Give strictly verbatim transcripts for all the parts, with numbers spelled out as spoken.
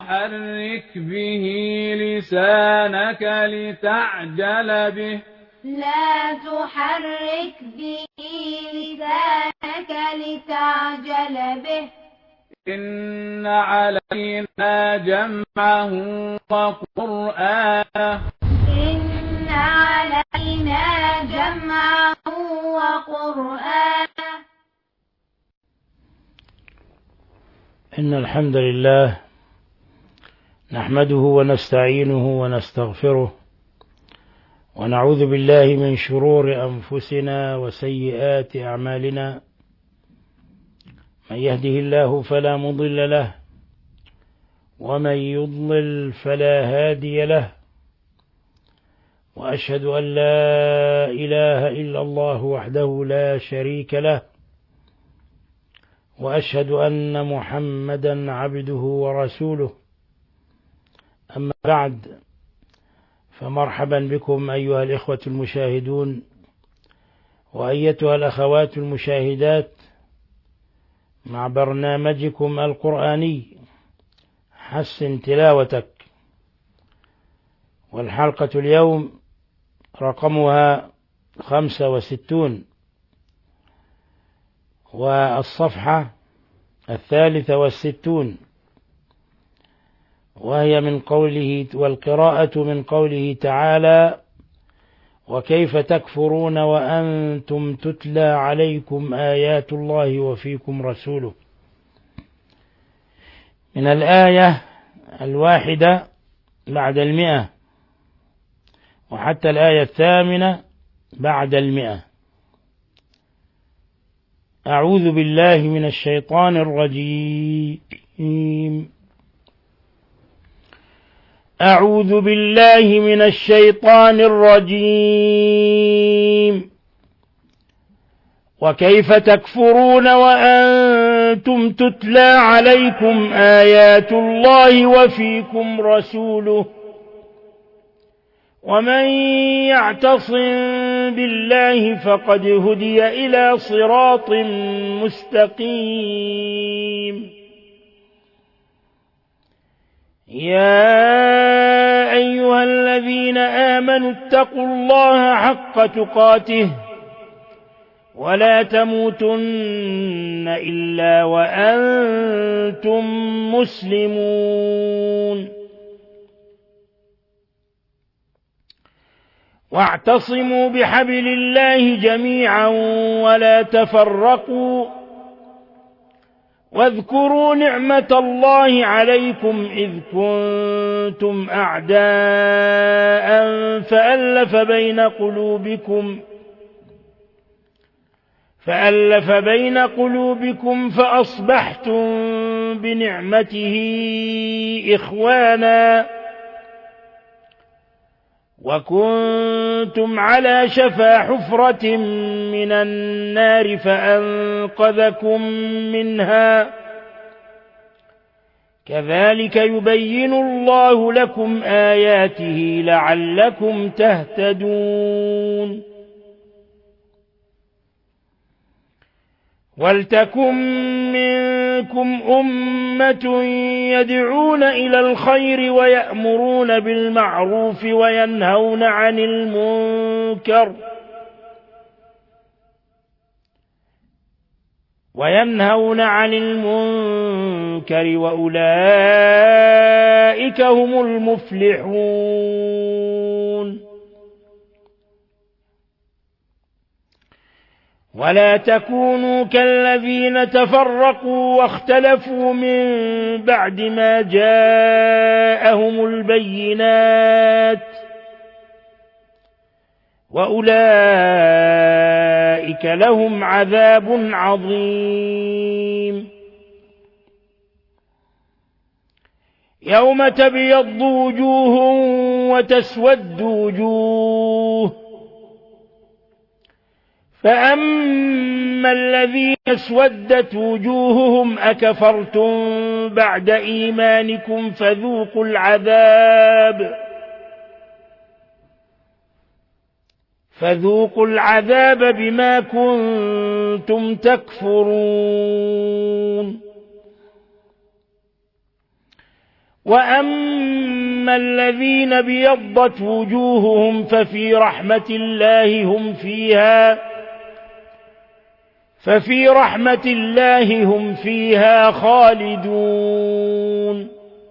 تحرك به لسانك لتعجل به لا تحرك به لسانك لتعجل به إن علينا جمعه وقرآنه إن علينا جمعه وقرآنه إن الحمد لله نحمده ونستعينه ونستغفره ونعوذ بالله من شرور أنفسنا وسيئات أعمالنا من يهده الله فلا مضل له ومن يضلل فلا هادي له وأشهد أن لا إله إلا الله وحده لا شريك له وأشهد أن محمدا عبده ورسوله أما بعد فمرحبا بكم أيها الإخوة المشاهدون وأيتها الأخوات المشاهدات مع برنامجكم القرآني حسن تلاوتك، والحلقة اليوم رقمها خمسة وستون والصفحة الثالثة والستون، وهي من قوله والقراءة من قوله تعالى: وكيف تكفرون وأنتم تتلى عليكم آيات الله وفيكم رسوله، من الآية الواحدة بعد المئة وحتى الآية الثامنة بعد المئة. أعوذ بالله من الشيطان الرجيم أعوذ بالله من الشيطان الرجيم وكيف تكفرون وأنتم تتلى عليكم آيات الله وفيكم رسوله ومن يعتصم بالله فقد هدي إلى صراط مستقيم. يا أيها الذين آمنوا اتقوا الله حق تقاته ولا تموتن إلا وأنتم مسلمون واعتصموا بحبل الله جميعا ولا تفرقوا واذكروا نعمة الله عليكم إذ كنتم أعداء فألف بين قلوبكم فألف بين قلوبكم فأصبحتم بنعمته إخوانا وكنتم على شفا حفرة من النار فأنقذكم منها كذلك يبين الله لكم آياته لعلكم تهتدون. ولتكن منكم أمة يدعون إلى الخير ويأمرون بالمعروف وينهون عن المنكر وينهون عن المنكر وأولئك هم المفلحون. ولا تكونوا كالذين تفرقوا واختلفوا من بعد ما جاءهم البينات وأولئك لهم عذاب عظيم. يوم تبيض وجوه وتسود وجوه فأما الذين اسودت وجوههم أكفرتم بعد إيمانكم فذوقوا العذاب فذوقوا العذاب بما كنتم تكفرون. وأما الذين ابيضت وجوههم ففي رحمة الله هم فيها ففي رحمة الله هم فيها خالدون.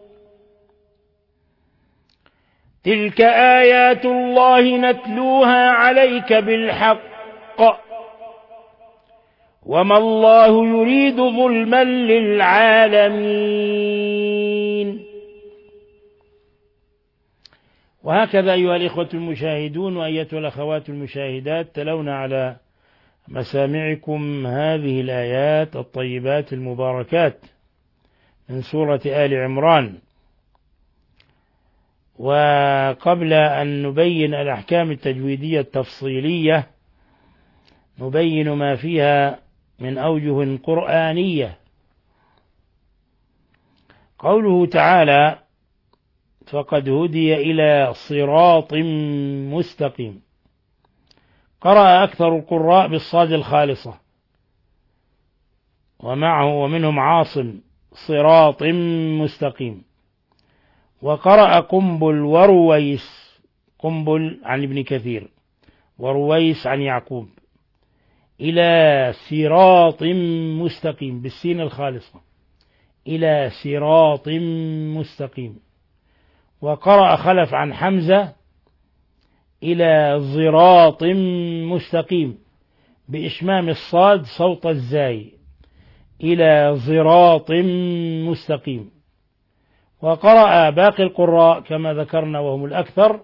تلك آيات الله نتلوها عليك بالحق وما الله يريد ظلما للعالمين. وهكذا أيها الإخوة المشاهدون وأيتها الأخوات المشاهدات تلونا على مسامعكم هذه الآيات الطيبات المباركات من سورة آل عمران. وقبل أن نبين الأحكام التجويدية التفصيلية نبين ما فيها من أوجه قرآنية. قوله تعالى فقد هدي إلى صراط مستقيم، قرأ أكثر القراء بالصاد الخالصة ومعه ومنهم عاصم صراط مستقيم، وقرأ قنبل ورويس، قنبل عن ابن كثير ورويس عن يعقوب، إلى صراط مستقيم بالسين الخالصة، إلى صراط مستقيم. وقرأ خلف عن حمزة إلى صراط مستقيم بإشمام الصاد صوت الزاي، إلى صراط مستقيم. وقرأ باقي القراء كما ذكرنا وهم الأكثر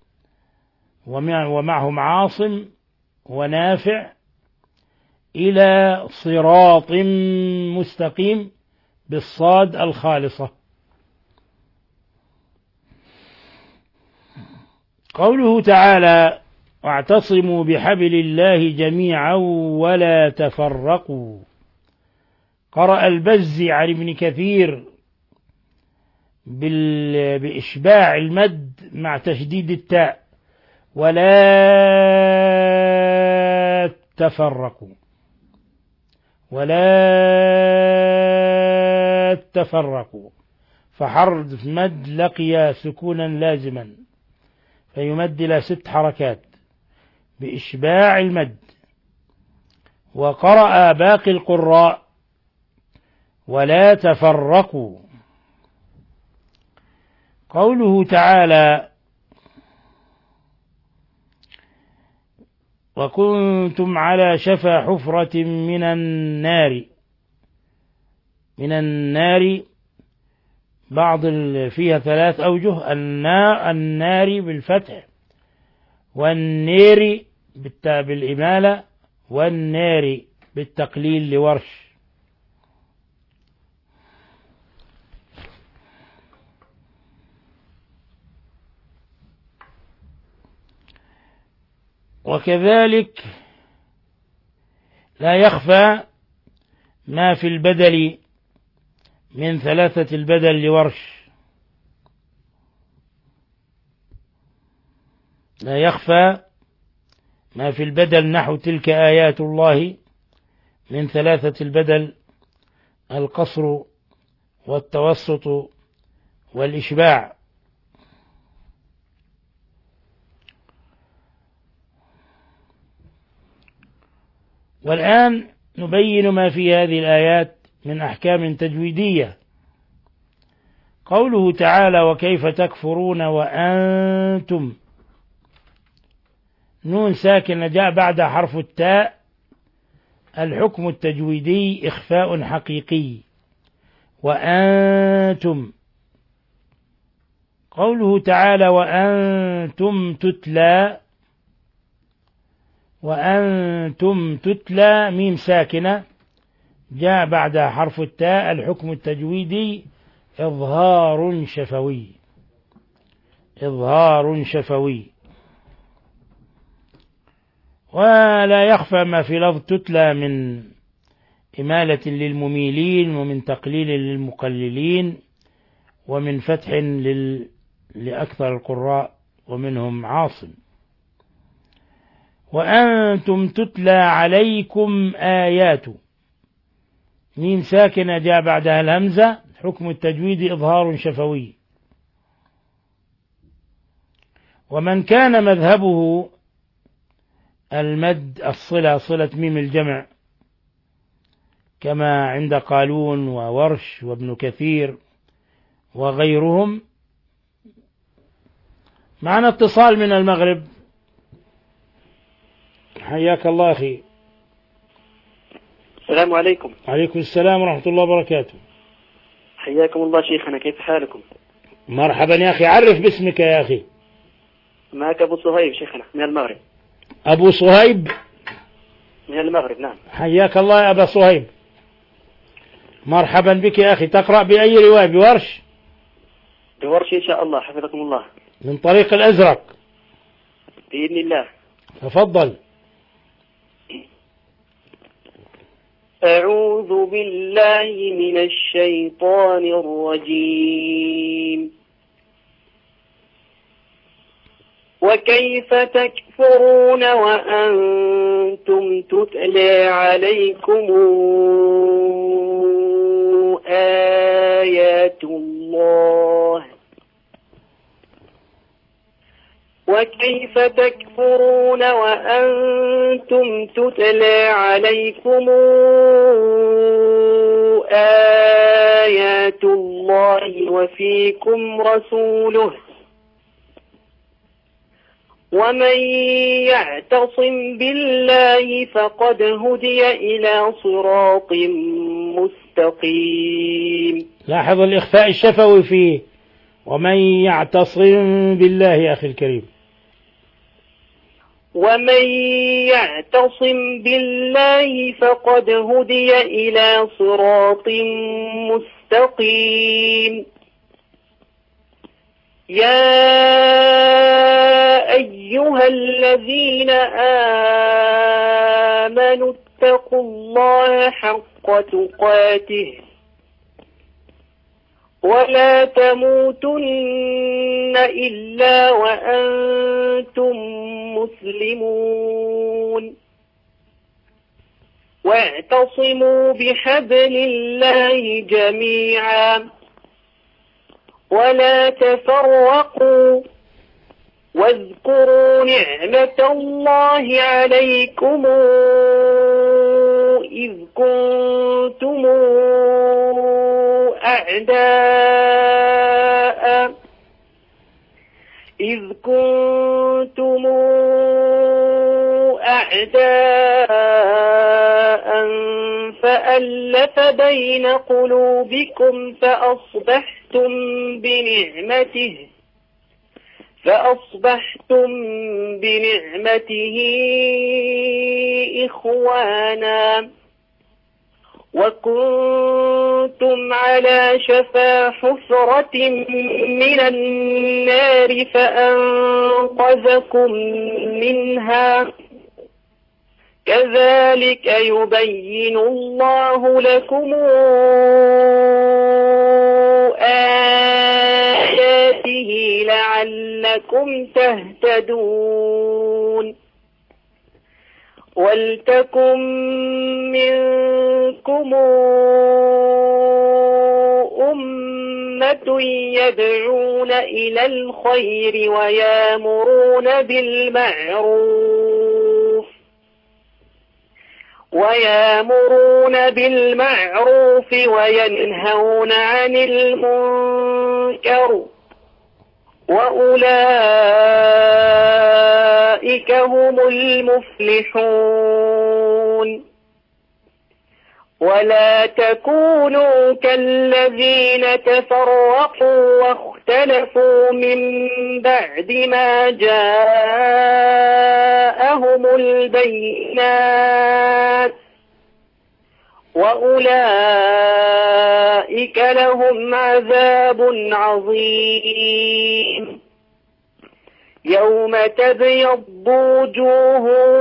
ومعهم عاصم ونافع إلى صراط مستقيم بالصاد الخالصة. قوله تعالى واعتصموا بحبل الله جميعا ولا تفرقوا، قرأ البزي عن ابن كثير بإشباع المد مع تشديد التاء ولا تفرقوا، ولا تفرقوا، فحرف مد لقي سكونا لازما فيمد إلى ست حركات بإشباع المد. وقرأ باقي القراء ولا تفرقوا. قوله تعالى وكنتم على شفا حفرة من النار، من النار بعض فيها ثلاث أوجه، النار, النار بالفتح، والنير بالإمالة، والنار بالتقليل لورش. وكذلك لا يخفى ما في البدل من ثلاثة البدل لورش، لا يخفى ما في البدل نحو تلك آيات الله من ثلاثة البدل القصر والتوسط والإشباع. والآن نبين ما في هذه الآيات من أحكام تجويدية. قوله تعالى وكيف تكفرون وأنتم، نون ساكنة جاء بعد حرف التاء، الحكم التجويدي إخفاء حقيقي، وأنتم. قوله تعالى وأنتم تتلى، وأنتم تتلى ميم ساكنة جاء بعد حرف التاء، الحكم التجويدي إظهار شفوي، إظهار شفوي. ولا يخفى ما في لفظ تتلى من إمالة للمميلين ومن تقليل للمقللين ومن فتح لل... لأكثر القراء ومنهم عاصم. وأنتم تتلى عليكم آيات، ميم ساكنة جاء بعدها الهمزة، حكم التجويد إظهار شفوي، ومن كان مذهبه المد الصلة صلة ميم الجمع كما عند قالون وورش وابن كثير وغيرهم. معنا اتصال من المغرب. حياك الله أخي. السلام عليكم. عليكم السلام ورحمة الله وبركاته. حياكم الله شيخنا، كيف حالكم؟ مرحبا يا أخي، عرف باسمك يا أخي. معك أبو صهيب شيخنا من المغرب. أبو صهيب من المغرب، نعم. حياك الله يا أبا صهيب، مرحبا بك يا أخي. تقرأ بأي رواية؟ بورش؟ بورش إن شاء الله، حفظكم الله. من طريق الأزرق بإذن الله. تفضل. أعوذ بالله من الشيطان الرجيم. وكيف تكفرون وأنتم تتلى عليكم آيات الله وكيف تكفرون وأنتم تتلى عليكم آيات الله وفيكم رسوله ومن يعتصم بالله فقد هدي إلى صراط مستقيم. لاحظ الإخفاء الشفوي فيه ومن يعتصم بالله يا أخي الكريم. ومن يعتصم بالله فقد هدي إلى صراط مستقيم. يا أيها الذين آمنوا اتقوا الله حق تقاته ولا تموتن إلا وأنتم مسلمون واعتصموا بحبل الله جميعا ولا تفرقوا واذكروا نعمة الله عليكم إذ كنتم أعداء إذ كنتم أعداء فألف بين قلوبكم فأصبحتم بنعمته فأصبحتم بنعمته إخوانا وكنتم على شفا حفرة من النار فأنقذكم منها كذلك يبين الله لكم آياته لعلكم تهتدون ولتكن منكم أمة يدعون إلى الخير ويامرون بالمعروف ويامرون بالمعروف وينهون عن المنكر وأولئك هم المفلحون ولا تكونوا كالذين تفرقوا واختلفوا من بعد ما جاءهم البينات وأولئك لهم عذاب عظيم يوم تبيض وجوه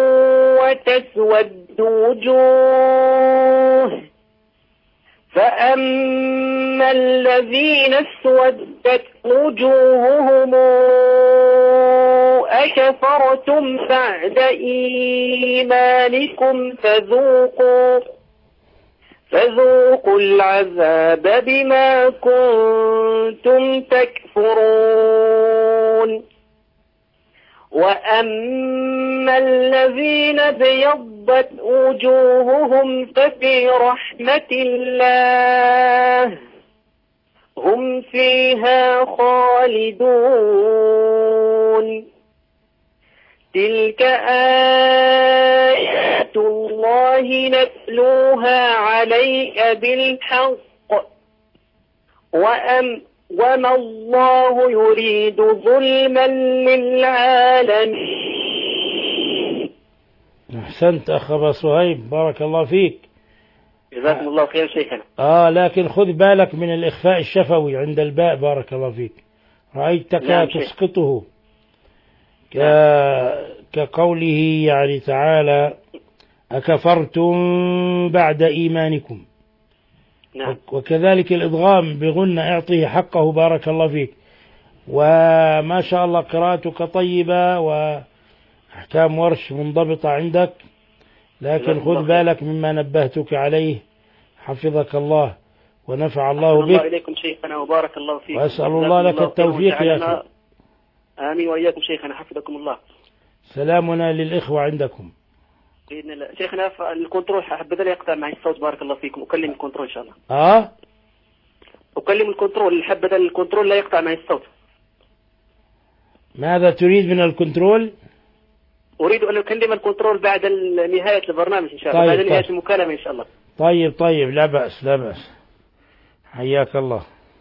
وتسود وجوه فأما الذين اسودت وجوههم أكفرتم بعد إيمانكم فذوقوا فذوقوا العذاب بما كنتم تكفرون وأما الذين ابيضت وجوههم ففي رحمة الله هم فيها خالدون تلك آيات الله نتلوها عليك بالحق وأم وما الله يريد ظلما للعالمين. أحسنت أخ أبا صهيب، بارك الله فيك. جزاكم الله خير شيخنا. آه لكن خذ بالك من الإخفاء الشفوي عند الباء، بارك الله فيك. رأيتك نعم تسقطه ك... كقوله يعني تعالى أكفرتم بعد إيمانكم. نعم. وكذلك الإدغام بغنى اعطيه حقه، بارك الله فيك. وما شاء الله قراءتك طيبة وأحكام ورش منضبطة عندك، لكن خذ بالك مما نبهتك عليه، حفظك الله ونفع الله بك. الله إليكم شيخنا وبارك الله فيك، وأسأل الله لك التوفيق يا أخي. آمين وإياكم شيخنا، حفظكم الله. سلامنا للإخوة عندكم بإذن الله. شيخنا الكنترول حبذا يقطع معي الصوت، بارك الله فيكم. أكلم الكنترول إن شاء الله. آه أكلم الكنترول، حبذا الكنترول لا يقطع معي الصوت. ماذا تريد من الكنترول؟ أريد أن أكلم الكنترول بعد نهاية البرنامج إن شاء الله. طيب بعد نهاية طيب. المكالمة إن شاء الله. طيب طيب لا بأس لا بأس، حياك الله.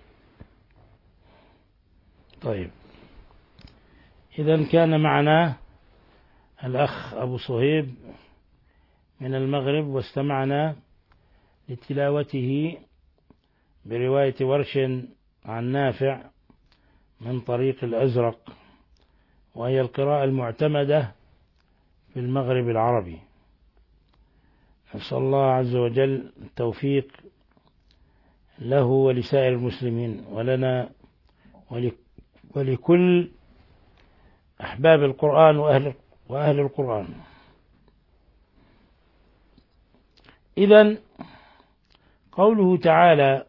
طيب إذا كان معنا الأخ أبو صهيب من المغرب، واستمعنا لتلاوته برواية ورش عن نافع من طريق الأزرق، وهي القراءة المعتمدة في المغرب العربي. نسأل الله عز وجل التوفيق له ولسائر المسلمين ولنا ولكل أحباب القرآن وأهل, وأهل القرآن. إذن قوله تعالى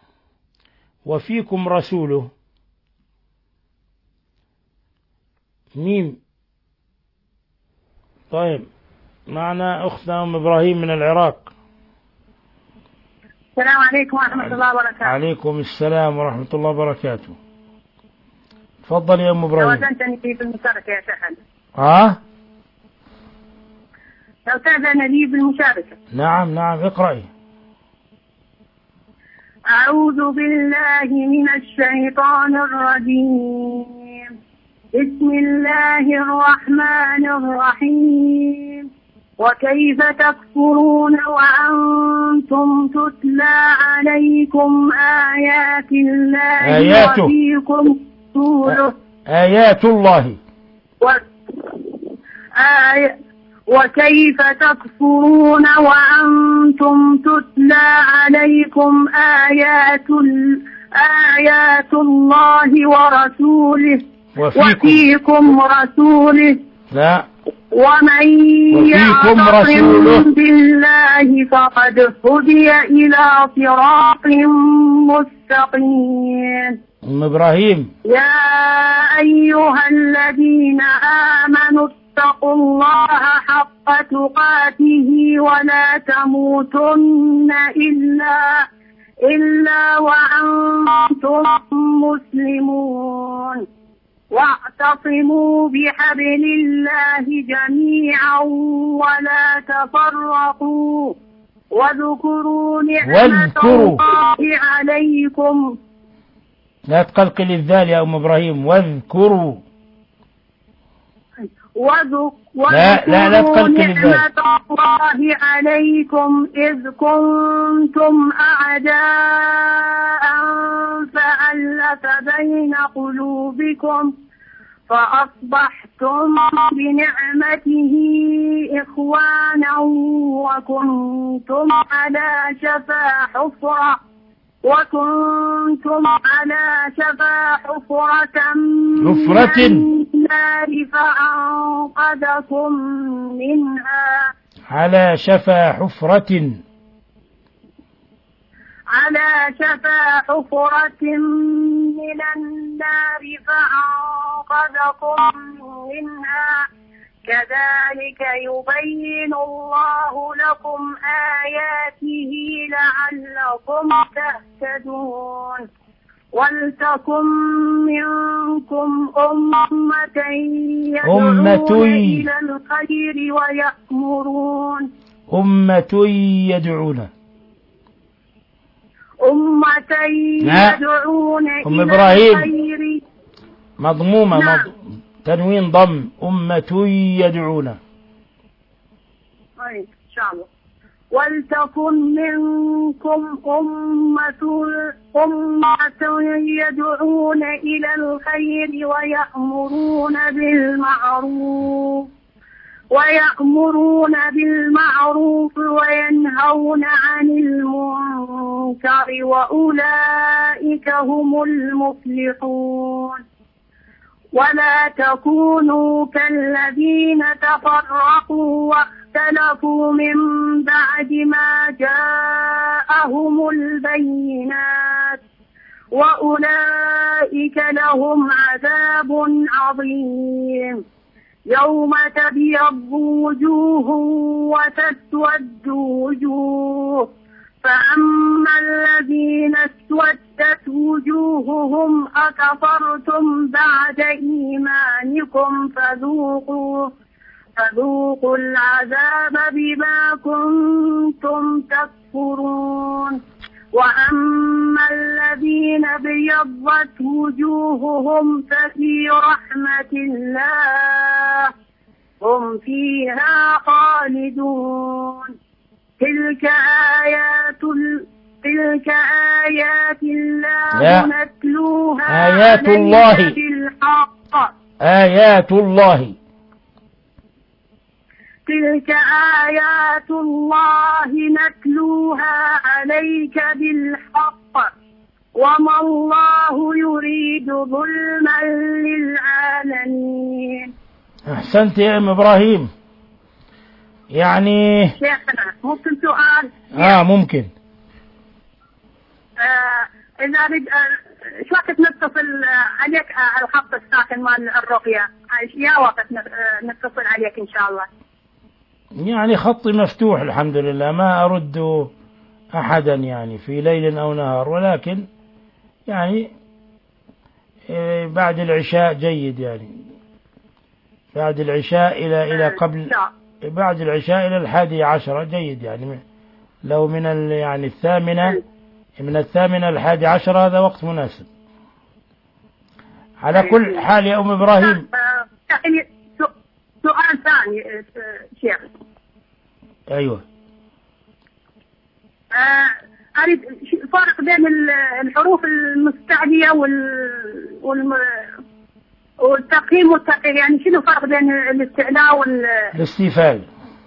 وفيكم رسوله، ميم. طيب معنا أختنا أم إبراهيم من العراق. السلام عليكم ورحمة الله وبركاته. عليكم السلام ورحمة الله وبركاته. تفضل يا أم إبراهيم. لو أذنتني في المشاركة يا شيخنا. ها؟ لو تأذن لي بالمشاركة. نعم نعم اقرأي. أعوذ بالله من الشيطان الرجيم. بسم الله الرحمن الرحيم. وكيف تكفرون وأنتم تتلى عليكم آيات الله آياته. وفيكم رسوله. آيات الله. و... آي... وكيف تكفرون وأنتم تتلى عليكم آيات ال... آيات الله ورسوله وفيكم, وفيكم رسوله. لا ومن يعتصم بالله فقد هدي إلى صراط مستقيم. أم إبراهيم. يا أيها الذين آمنوا اتقوا الله حق تقاته ولا تموتن إلا إلا وأنتم مسلمون. واعتصموا بحبل الله جميعا ولا تفرقوا واذكروا نعمة الله عليكم. لا تقلقل الذال يا أم إبراهيم. واذكروا. لا لا لا تقلقل الذال. نعمة الله عليكم إذ كنتم أعداء فألف بين قلوبكم فأصبحتم بنعمته إخوانا وكنتم على شفا حفرة وكنتم على شفا حفرة حفرة من النار فأنقذكم منها. على شفا حفرة على شفا حفرة من النار فأنقذكم منها كذلك يبين الله لكم آياته لعلكم تهتدون ولتكن منكم أمة يدعون إلى الخير ويأمرون أمة يدعون أمة يدعون أم إلى إبراهيم الخير مضمومة نعم. مض... تنوين ضم أمة يدعون. إن شاء الله. ولتكن منكم أمة أمة يدعون إلى الخير ويأمرون بالمعروف ويأمرون بالمعروف وينهون عن المنكر وأولئك هم المفلحون. ولا تكونوا كالذين تفرقوا واختلفوا من بعد ما جاءهم البينات وأولئك لهم عذاب عظيم. يوم تبيض وجوه وتسود وجوه فأما الذين اسودت وجوههم أكفرتم بعد إيمانكم فذوقوا فذوقوا العذاب بما كنتم تكفرون. وأما الذين ابيضت وجوههم ففي رحمة الله هم فيها خالدون. تلك آيات تلك آيات الله نتلوها آيات الله بالحق آيات الله تلك آيات الله نتلوها عليك بالحق وما الله يريد ظلما للعالمين. أحسنت يا أم إبراهيم. يعني شيخنا ممكن سؤال؟ آه ممكن. آه إذا أريد آه شو وقت نتصل عليك على الخط الساكن مال الرقية؟ يا وقت نتصل عليك إن شاء الله. يعني خطي مفتوح الحمد لله، ما أرد أحدا يعني في ليل أو نهار، ولكن يعني بعد العشاء جيد، يعني بعد العشاء إلى إلى قبل بعد العشاء إلى الحادي عشرة جيد، يعني لو من يعني الثامنة من الثامنة الحادي عشرة هذا وقت مناسب. على كل حال يا أم إبراهيم سؤال ثاني شيخ. أيوة. آه أريد فرق بين الحروف المستعلية وال والم... والتقييم والتقييم، يعني شنو الفرق بين الاستعلاء وال الاستيفال؟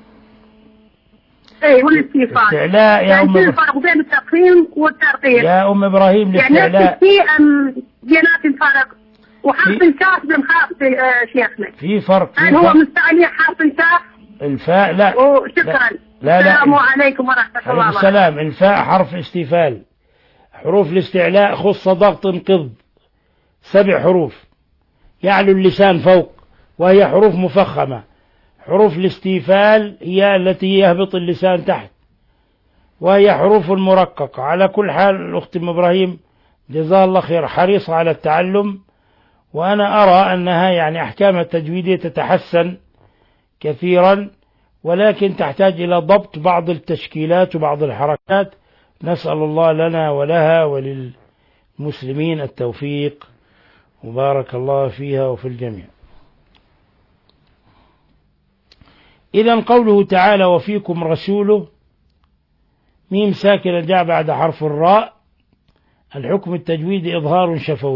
اي والاستيفال. الاستعلاء يا يعني أم شنو الفرق بين التقييم والترقيم يا أم إبراهيم؟ الاستعلاء يعني في أم بينات الفرق وحرف الكاف بالخاف آه شيخنا في فرق. هل هو مستعلي حرف الكاف؟ الفاء لا. وشكرا. لا لا السلام عليكم ورحمة الله وبركاته. السلام. الفاء حرف استيفال. حروف الاستعلاء خص ضغط قض، سبع حروف يعلو اللسان فوق وهي حروف مفخمة. حروف الاستيفال هي التي يهبط اللسان تحت وهي حروف مرققة. على كل حال الأخت أم إبراهيم جزاها الله خير حريصة على التعلم، وأنا أرى أنها يعني أحكام التجويدية تتحسن كثيرا، ولكن تحتاج إلى ضبط بعض التشكيلات وبعض الحركات. نسأل الله لنا ولها وللمسلمين التوفيق، وبارك الله فيها وفي الجميع. إذن قوله تعالى وفيكم رسوله، ميم ساكنة جاء بعد حرف الراء، الحكم التجويدي إظهار شفوي.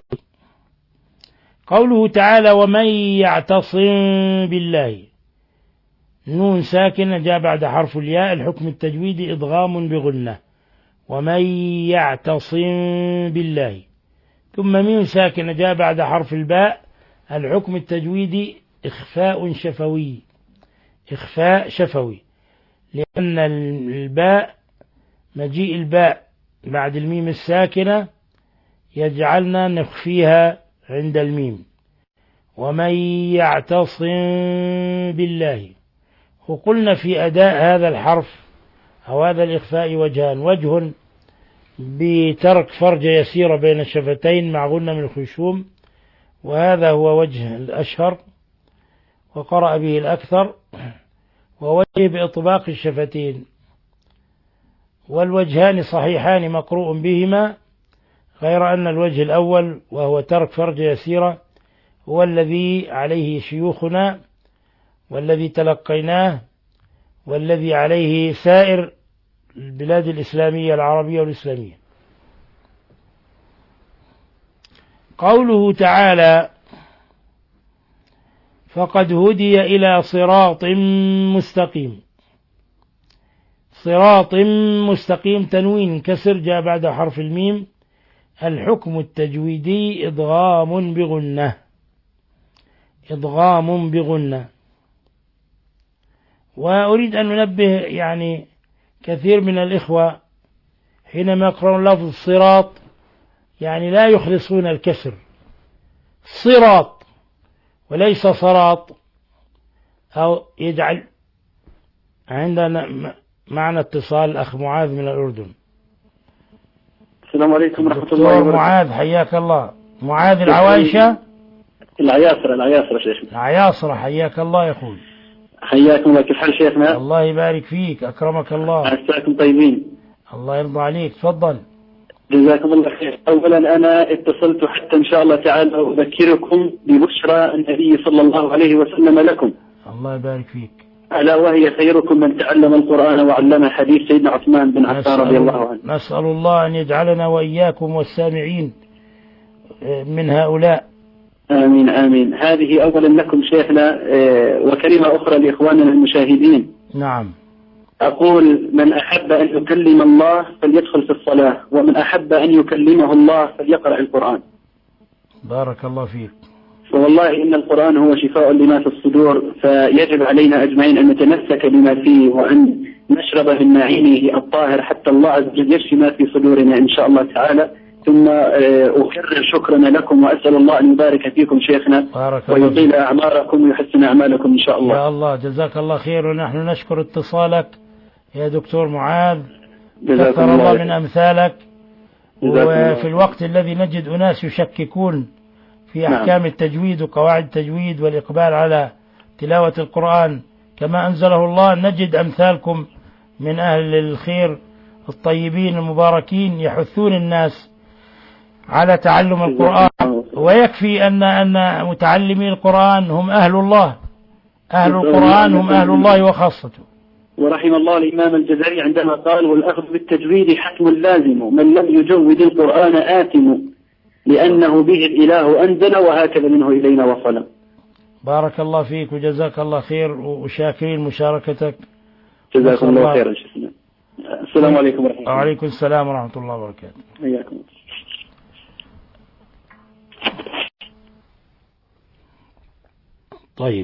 قوله تعالى ومن يعتصم بالله، نون ساكنة جاء بعد حرف الياء، الحكم التجويدي إدغام بغنة، ومن يعتصم بالله. ثم ميم ساكنة جاء بعد حرف الباء، الحكم التجويدي إخفاء شفوي، إخفاء شفوي، لأن الباء مجيء الباء بعد الميم الساكنة يجعلنا نخفيها عند الميم، ومن يعتصم بالله. وقلنا في أداء هذا الحرف أو هذا الإخفاء وجهان: وجه بترك فرجة يسيرة بين الشفتين مع غنة من الخشوم، وهذا هو وجه الأشهر وقرأ به الأكثر، ووجه بإطباق الشفتين. والوجهان صحيحان مقروء بهما، غير أن الوجه الأول وهو ترك فرجة يسيرة هو الذي عليه شيوخنا والذي تلقيناه والذي عليه سائر البلاد الإسلامية العربية والإسلامية. قوله تعالى: فقد هدي إلى صراط مستقيم. صراط مستقيم تنوين كسر جاء بعد حرف الميم. الحكم التجويدي إدغام بغنة، إدغام بغنة. وأريد أن ننبه يعني كثير من الإخوة حينما يقرؤون لفظ الصراط يعني لا يخلصون الكسر، صراط وليس صراط. أو يجعل عندنا معنا اتصال الأخ معاذ من الأردن. السلام عليكم ورحمة الله دكتور وبركاته. معاذ حياك الله. معاذ العوايشة العياسرة العياسرة شيخنا. العياصرة حياك الله يا أخوي. حياكم الله، كيف حال شيخنا؟ الله يبارك فيك أكرمك الله. عساكم طيبين. الله يرضى عليك، تفضل. جزاكم الله خير. أولا أنا اتصلت حتى إن شاء الله تعالى أذكركم ببشرى النبي صلى الله عليه وسلم لكم. الله يبارك فيك. ألا وهي خيركم من تعلم القرآن وعلم حديث سيدنا عثمان بن عفان رضي الله عنه. نسأل الله أن يجعلنا وإياكم والسامعين من هؤلاء. آمين آمين. هذه أولا لكم شيخنا، وكلمة أخرى لإخواننا المشاهدين. نعم. أقول: من أحب أن يكلم الله فليدخل في الصلاة، ومن أحب أن يكلمه الله فليقرأ القرآن. بارك الله فيك. فوالله إن القرآن هو شفاء لما في الصدور، فيجب علينا أجمعين أن نتمسك بما فيه وأن نشرب من معينه الطاهر حتى الله عز وجل يشفي ما في صدورنا إن شاء الله تعالى. ثم أكرر شكرنا لكم، وأسأل الله أن يبارك فيكم شيخنا ويطيل أعماركم ويحسن أعمالكم إن شاء الله. يا الله جزاك الله خير، ونحن نشكر اتصالك يا دكتور معاذ. كثر الله من أمثالك. وفي الوقت الذي نجد أناس يشككون في أحكام التجويد وقواعد التجويد والإقبال على تلاوة القرآن كما أنزله الله، نجد أمثالكم من أهل الخير الطيبين المباركين يحثون الناس على تعلم القرآن. ويكفي أن أن متعلمي القرآن هم أهل الله، أهل القرآن هم أهل الله وخاصته. ورحم الله الإمام الجزري عندما قال: والأخذ بالتجويد حتم لازم، من لم يجود القرآن آثم، لأنه به الإله أنزل وهكذا منه إلينا وصل. بارك الله فيك وجزاك الله خير، وشاكرين مشاركتك. جزاكم الله خيرا. السلام عليكم ورحمة الله. وعليكم السلام ورحمة الله وبركاته. حياكم. طيب،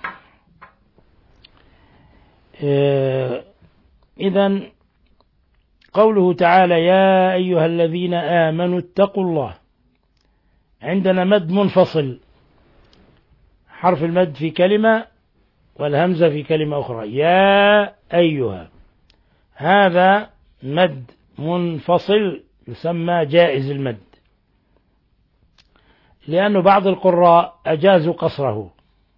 آه إذن قوله تعالى: يا أيها الذين آمنوا اتقوا الله. عندنا مد منفصل، حرف المد في كلمة والهمزة في كلمة أخرى. يا أيها، هذا مد منفصل يسمى جائز المد، لأن بعض القراء أجازوا قصره.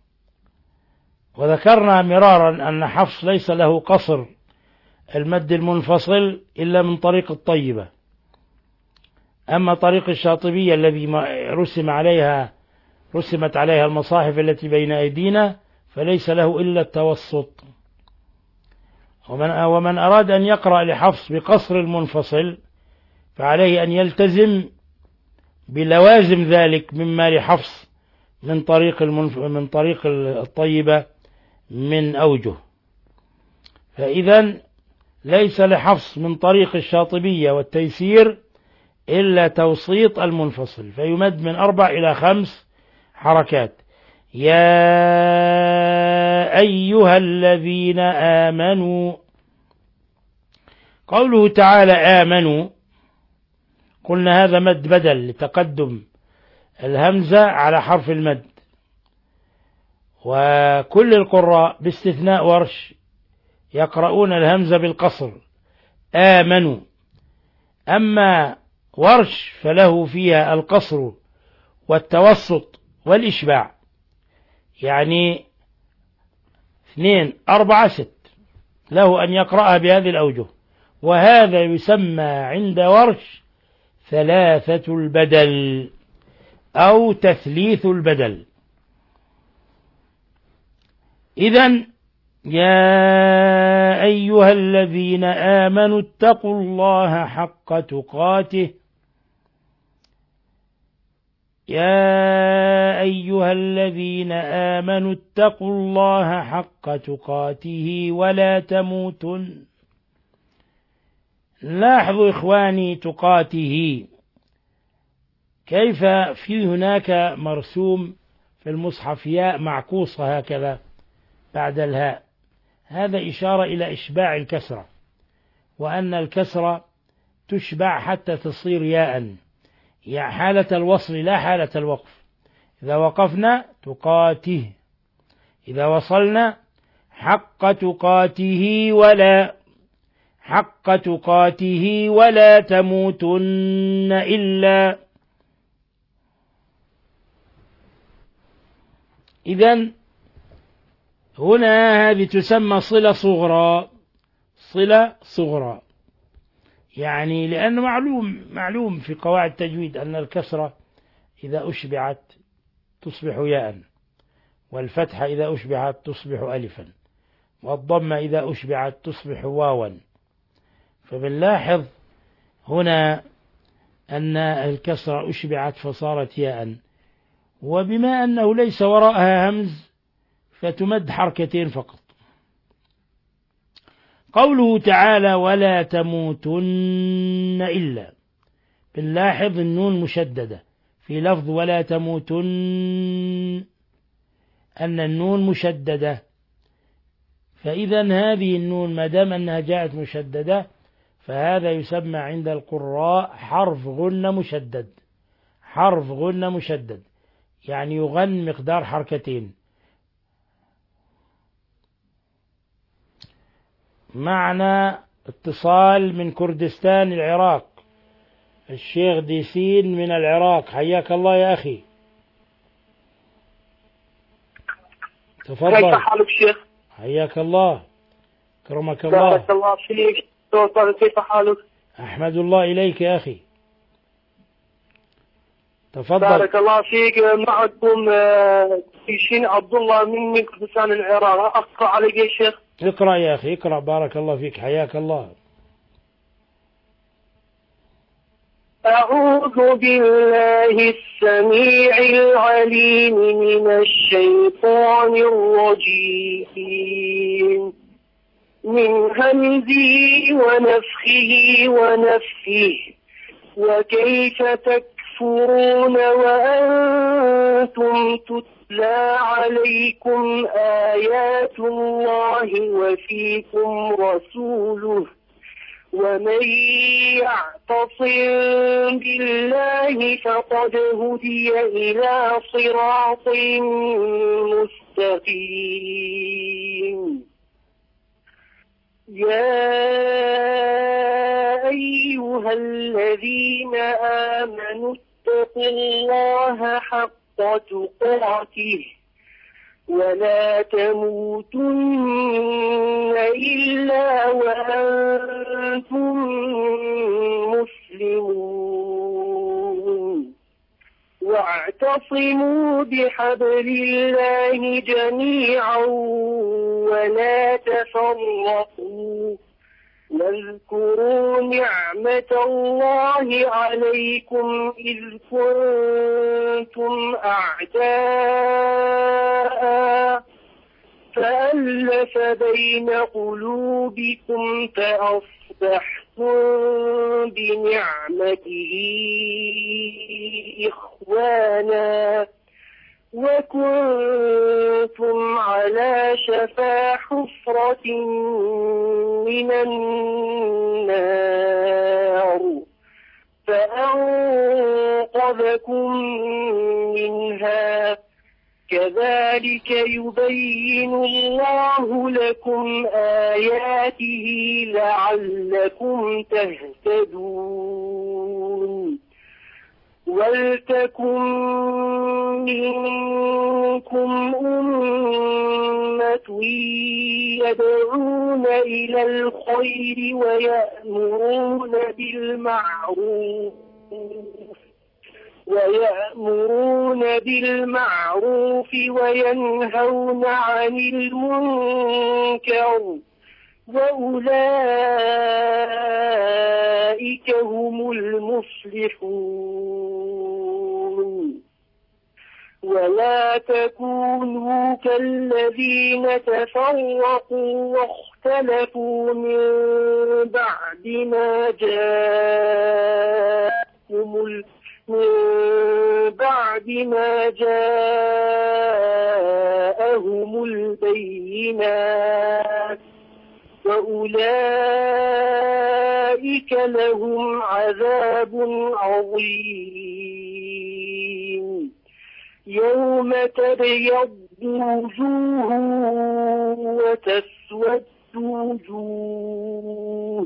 وذكرنا مرارا أن حفص ليس له قصر المد المنفصل إلا من طريق الطيبة. أما طريق الشاطبية الذي رسم عليها رسمت عليها المصاحف التي بين أيدينا فليس له إلا التوسط. ومن, ومن أراد أن يقرأ لحفص بقصر المنفصل فعليه أن يلتزم بلوازم ذلك مما لحفص من طريق المنف... من طريق الطيبة من أوجه. فإذا ليس لحفص من طريق الشاطبية والتيسير إلا توسيط المنفصل، فيمد من أربع إلى خمس حركات. يا أيها الذين آمنوا. قوله تعالى آمنوا، قلنا هذا مد بدل لتقدم الهمزة على حرف المد، وكل القراء باستثناء ورش يقرؤون الهمزة بالقصر آمنوا. أما ورش فله فيها القصر والتوسط والإشباع، يعني اثنين أربعة ست، له أن يقرأها بهذه الأوجه، وهذا يسمى عند ورش ثلاثة البدل أو تثليث البدل. إذن يا أيها الذين آمنوا اتقوا الله حق تقاته، يا أيها الذين آمنوا اتقوا الله حق تقاته ولا تموتن. لاحظوا إخواني تقاته، كيف في هناك مرسوم في المصحف ياء معكوسة هكذا بعد الهاء، هذا إشارة إلى إشباع الكسرة، وأن الكسرة تشبع حتى تصير ياء، يعني حالة الوصل لا حالة الوقف. إذا وقفنا تقاته، إذا وصلنا حق تقاته ولا حق تقاته ولا تموتن إلا. إذن هنا هذه تسمى صلة صغرى، صلة صغرى، يعني لأن معلوم معلوم في قواعد التجويد أن الكسرة إذا أشبعت تصبح ياء، والفتحة إذا أشبعت تصبح ألفا، والضمة إذا أشبعت تصبح واوا. فبنلاحظ هنا أن الكسرة أشبعت فصارت ياء، وبما أنه ليس وراءها همز فتمد حركتين فقط. قوله تعالى ولا تموتن إلا، بنلاحظ النون مشددة في لفظ ولا تموتن، أن النون مشددة، فإذا هذه النون ما دام أنها جاءت مشددة فهذا يسمى عند القراء حرف غنة مشدد، حرف غنة مشدد يعني يغن مقدار حركتين. معنا اتصال من كردستان العراق، الشيخ ديسين من العراق، حياك الله يا أخي، تفضل. كيف حالك شيخ؟ حياك الله، كرمك الله. بارك الله فيك. كيف حالك؟ أحمد الله إليك يا أخي، تفضل. بارك الله فيك. معكم تيشين عبد الله من كردستان العراق، أقرأ عليك يا شيخ. اقرأ يا أخي اقرأ، بارك الله فيك، حياك الله. أعوذ بالله السميع العليم من الشيطان الرجيم، من همزه ونفخه ونفثه. وكيف تكفرون وأنتم تتلى عليكم آيات الله وفيكم رسوله، ومن يعتصم بالله فقد هدي إلى صراط مستقيم. يا أيها الذين آمنوا اتقوا الله حق تقاته ولا تموتن إلا وأنتم مسلمون. واعتصموا بحبل الله جميعا ولا تفرقوا، واذكروا نعمة الله عليكم إذ كنتم أعداء فألف بين قلوبكم فأصبحتم بنعمته إخوانا، وكنتم على شفا حفرة من النار فأنقذكم منها، كذلك يبين الله لكم آياته لعلكم تهتدون ولتكن منكم أمة يدعون إلى الخير ويأمرون بالمعروف ويأمرون بالمعروف وينهون عن المنكر وأولئك هم المفلحون ولا تكونوا كالذين تفرقوا واختلفوا من بعد ما جاءهم ال من بعد ما جاءهم البينات وأولئك لهم عذاب عظيم يوم تبيض وجوه وتسود وجوه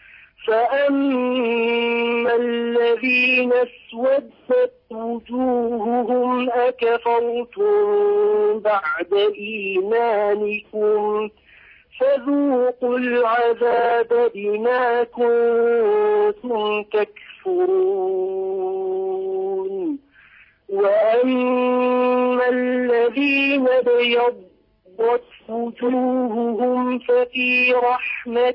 فأما الذين اسودت وجوههم أكفرتم بعد إيمانكم فذوقوا العذاب بما كنتم تكفرون وأما الذين ابيضت وجوههم ففي رحمة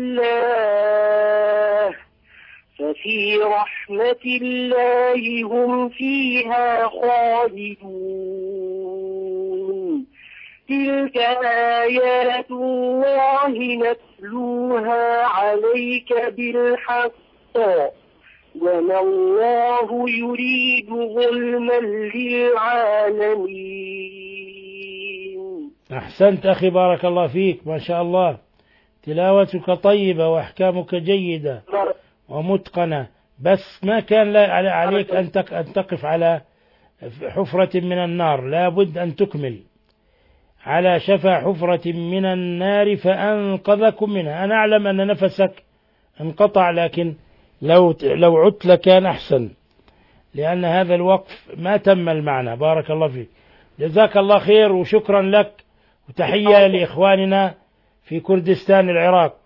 الله ففي رحمة الله هم فيها خالدون تلك آيات الله نتلوها عليك بالحق وما الله يريد ظلما للعالمين. أحسنت أخي بارك الله فيك، ما شاء الله، تلاوتك طيبة وأحكامك جيدة ومتقنة، بس ما كان لا عليك أن تقف على حفرة من النار، لا بد أن تكمل على شفا حفرة من النار فأنقذكم منها. أنا أعلم أن نفسك انقطع، لكن لو لو عدت لكان أحسن، لأن هذا الوقف ما تم المعنى. بارك الله فيك، جزاك الله خير وشكرا لك، وتحية لإخواننا في كردستان العراق.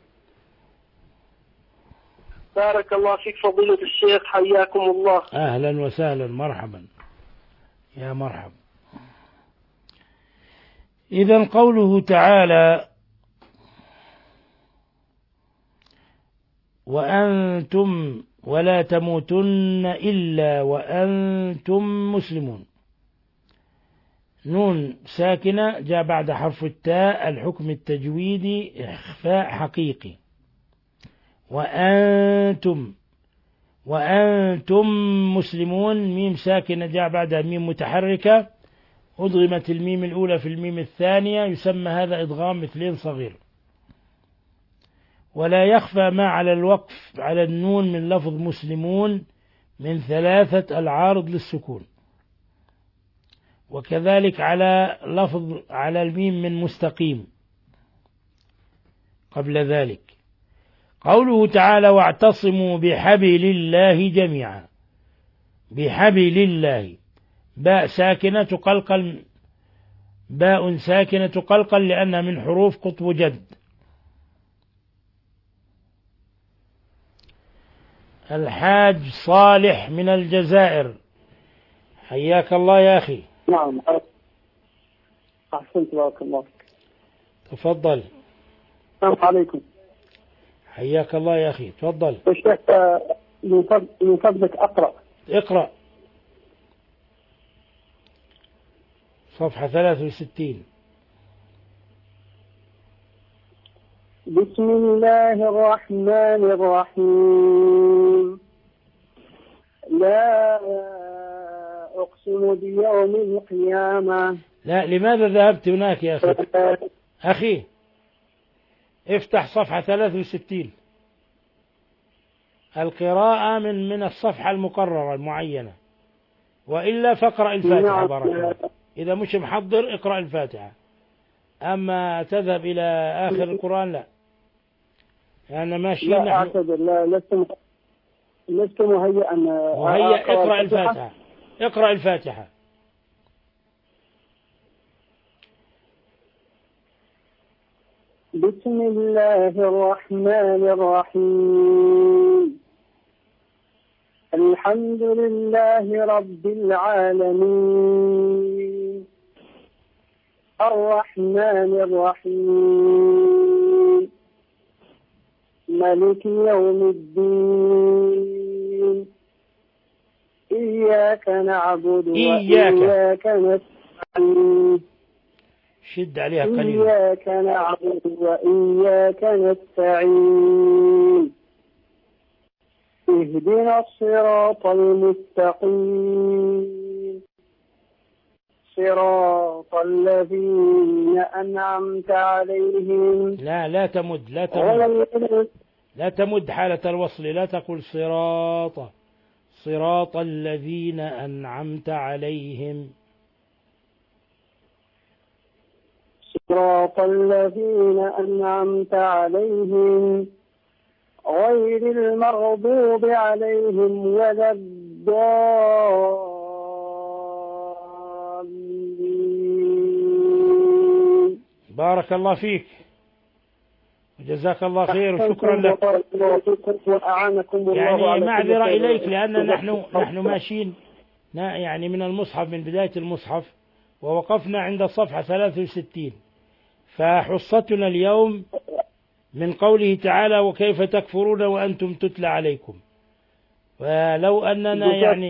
بارك الله فيك فضيلة الشيخ، حياكم الله. أهلا وسهلا، مرحبا يا مرحبا. إذن قوله تعالى وأنتم ولا تموتن إلا وأنتم مسلمون، نون ساكنة جاء بعد حرف التاء، الحكم التجويدي إخفاء حقيقي. وأنتم وأنتم مسلمون، ميم ساكنة جاء بعدها ميم متحركة، أضغمت الميم الأولى في الميم الثانية، يسمى هذا إدغام مثلين صغير. ولا يخفى ما على الوقف على النون من لفظ مسلمون من ثلاثة العارض للسكون، وكذلك على لفظ على الميم من مستقيم قبل ذلك. قوله تعالى واعتصموا بحبل الله جميعا، بحبل الله، باء ساكنة تقلقل، باء ساكنة تقلقل لأنها من حروف قطب جد. الحاج صالح من الجزائر، حياك الله يا أخي. نعم أحسنت، بارك الله فيك. تفضل. السلام عليكم. حياك الله يا أخي، تفضل. الشيخ من فضلك أقرأ. اقرأ صفحة ثلاثة وستين. بسم الله الرحمن الرحيم. لا أقسم بيوم القيامة. لا، لماذا ذهبت هناك يا أخي؟ أخي افتح صفحة ثلاثة وستين، القراءة من من الصفحة المقررة المعينة، وإلا فاقرأ الفاتحة. نعم. بارك الله. إذا مش محضر اقرأ الفاتحة، أما تذهب إلى آخر القرآن لا. أنا ماشي. لا نحن أعتذر، لا لست لست مهيئا. مهيأ. اقرأ الفاتحة، اقرأ الفاتحة. بسم الله الرحمن الرحيم. الحمد لله رب العالمين، الرحمن الرحيم، مالك يوم الدين، إياك نعبد إياك. وإياك نستعين. شد عليها قليلا. إياك نعبد وإياك نستعين. اهدنا الصراط المستقيم، صراط الذين أنعمت عليهم. لا لا تمد، لا تمد، لا تمد حالة الوصل، لا تقل صراط، صراط الذين أنعمت عليهم. صراط الذين أنعمت عليهم غير المغضوب عليهم ولا الضالين. بارك الله فيك وجزاك الله خير وشكرا لك. يعني معذرة إليك لأن نحن نحن ماشيين يعني من المصحف، من بداية المصحف، ووقفنا عند الصفحة ثلاثة وستين، فحصتنا اليوم من قوله تعالى وكيف تكفرون وأنتم تتلى عليكم. ولو أننا يعني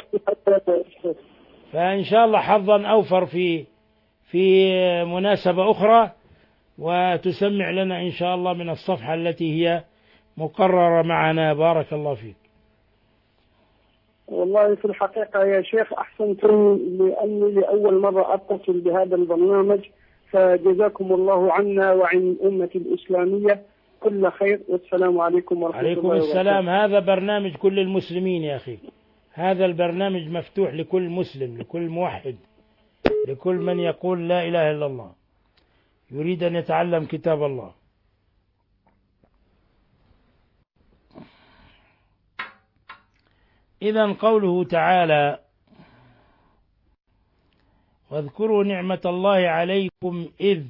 فإن شاء الله حظا أوفر في في مناسبة أخرى، وتسمع لنا إن شاء الله من الصفحة التي هي مقررة معنا. بارك الله فيك. والله في الحقيقة يا شيخ أحسنتم، لأني لأول مرة أتصل بهذا البرنامج، فجزاكم الله عنا وعن الأمة الإسلامية كل خير، والسلام عليكم ورحمة الله وبركاته. عليكم السلام. هذا برنامج كل المسلمين يا أخي، هذا البرنامج مفتوح لكل مسلم، لكل موحد، لكل من يقول لا إله إلا الله، يريد أن يتعلم كتاب الله. إذن قوله تعالى واذكروا نعمة الله عليكم إذ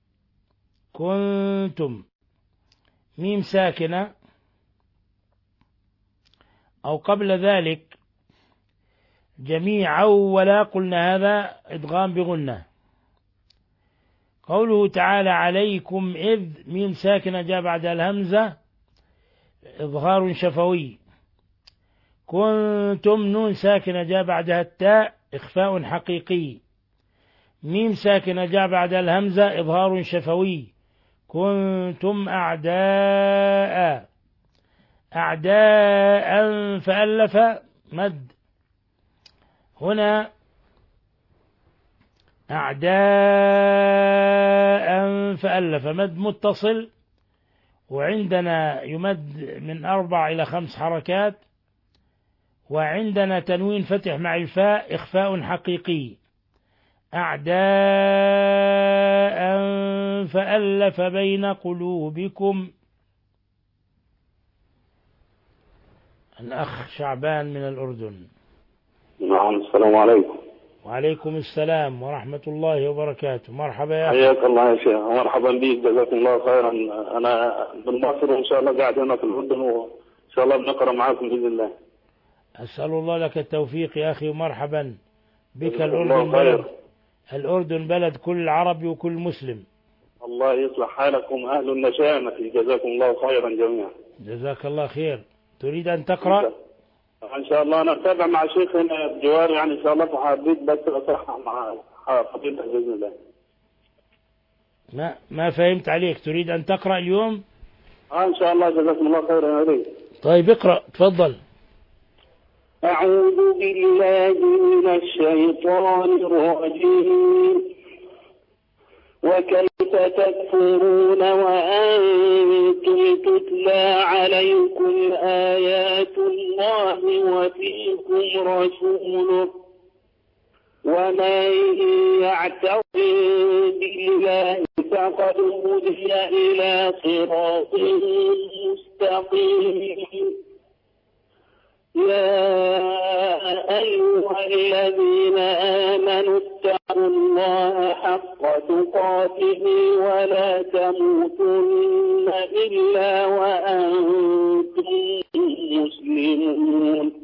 كنتم، ميم ساكنة، أو قبل ذلك جميعا ولا، قلنا هذا إدغام بغنة. قوله تعالى عليكم إذ، ميم ساكنة جاء بعد الهمزة إظهار شفوي. كنتم، نون ساكنة جاء بعدها التاء إخفاء حقيقي. ميم ساكنة جاء بعد الهمزة إظهار شفوي. كنتم أعداء، أعداء فألف مد، هنا أعداء فألف مد متصل، وعندنا يمد من أربع إلى خمس حركات، وعندنا تنوين فتح مع الفاء إخفاء حقيقي. أعداء فألف بين قلوبكم. الأخ شعبان من الأردن. نعم، السلام عليكم. وعليكم السلام ورحمة الله وبركاته. مرحبا يا أخي. حياك الله يا شيخ، مرحبا بك، جزاكم الله خيرا. أنا من مصر وإن شاء الله قاعد هنا في الأردن، وإن شاء الله بنقرأ معاكم بإذن الله. أسأل الله لك التوفيق يا أخي، ومرحبا بك. الأردن بلد، الأردن بلد كل عربي وكل مسلم. الله يصلح حالكم أهل النشامة، جزاكم الله خيرا جميعا. جزاك الله خير. تريد أن تقرأ؟ إن شاء الله أنا أتابع مع شيخ هنا بجواري، يعني إن شاء الله فحبيت بس أصحح مع فضيلتك بإذن الله. ما ما فهمت عليك، تريد أن تقرأ اليوم؟ آه إن شاء الله، جزاكم الله خيرا يا ريت. طيب اقرأ، تفضل. أعوذ بالله من الشيطان الرجيم. وكيف تكفرون وأنتم تتلى عليكم آيات الله وفيكم رسوله ومن يعتصم بالله فقد هدي إلى صراط مستقيم. يا أيها الذين آمنوا اتقوا الله حق تقاته ولا تموتن إلا وأنتم مسلمون.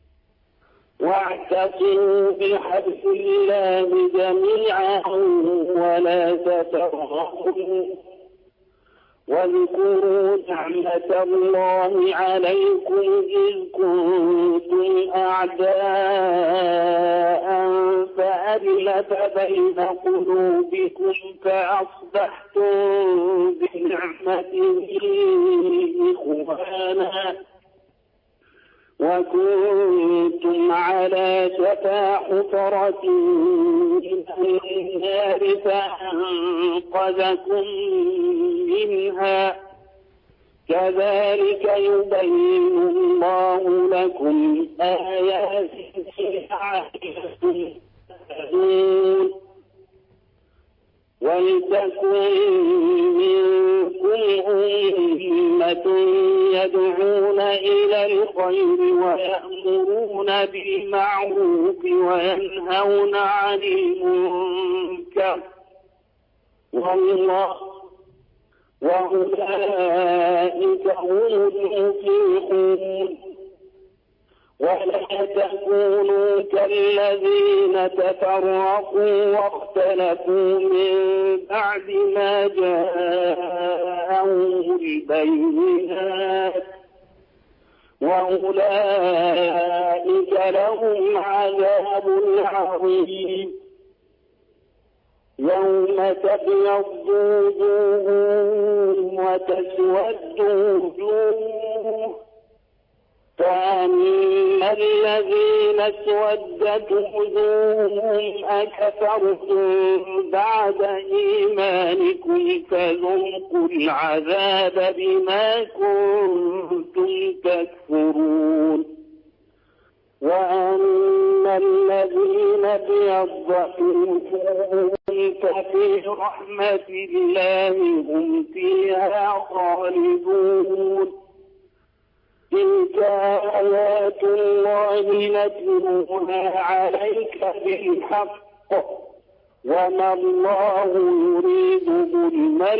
واعتصموا بحبل الله جميعا ولا تفرقوا. واذكروا نعمة الله عليكم إذ كنتم أعداء فألف بين قلوبكم فأصبحتم بنعمته إخوانا وكنتم على شفا حفرة من النار فأنقذكم منها. كذلك يبين الله لكم آياته لعلكم تهتدون. ولتكن منكم أمة يدعون إلى الخير ويأمرون بالمعروف وينهون عن المنكر والله وأولئك هم المفلحون. ولا تكونوا كالذين تفرقوا واختلفوا من بعد ما جاءهم البينات وأولئك لهم عذاب عظيم. يوم تبيض وجوه وتسود وجوه فأما الذين اسودت وجوههم أكفرتم بعد إيمانكم فذوقوا العذاب بما كنتم تكفرون. وأما الذين ابيضت وجوههم ففي رحمة الله هم فيها خالدون. تلك آيات الله نتلوها عليك بالحق وما الله يريد ظلما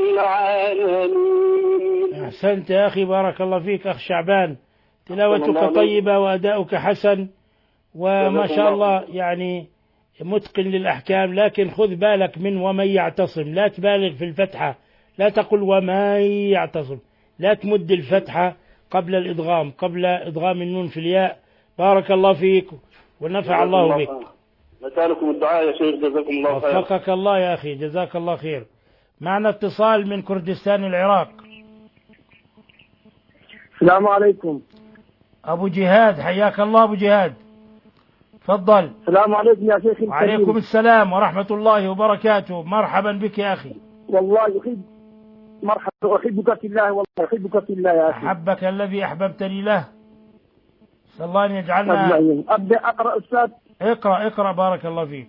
للعالمين. أحسنت يا أخي، بارك الله فيك أخ شعبان، تلاوتك طيبة وأداؤك حسن وما شاء الله، يعني متقن للأحكام. لكن خذ بالك من ومن يعتصم، لا تبالغ في الفتحة، لا تقل ومن يعتصم، لا تمد الفتحة قبل الإدغام، قبل إدغام النون في الياء. بارك الله فيك ونفع الله بك. نسألكم الدعاء يا شيخ، جزاكم الله خير. وفقك الله يا أخي، جزاك الله خير. معنا اتصال من كردستان العراق. السلام عليكم. أبو جهاد، حياك الله أبو جهاد، تفضل. السلام عليكم يا شيخ الكريم. وعليكم السلام ورحمة الله وبركاته. مرحبا بك يا أخي. والله أحب مرحبا، أحبك في الله، والله أحبك في الله يا أخي. أحبك الذي أحببتني له. صلى الله أن يجعلنا. أبدأ أقرأ أستاذ. اقرأ اقرأ بارك الله فيك.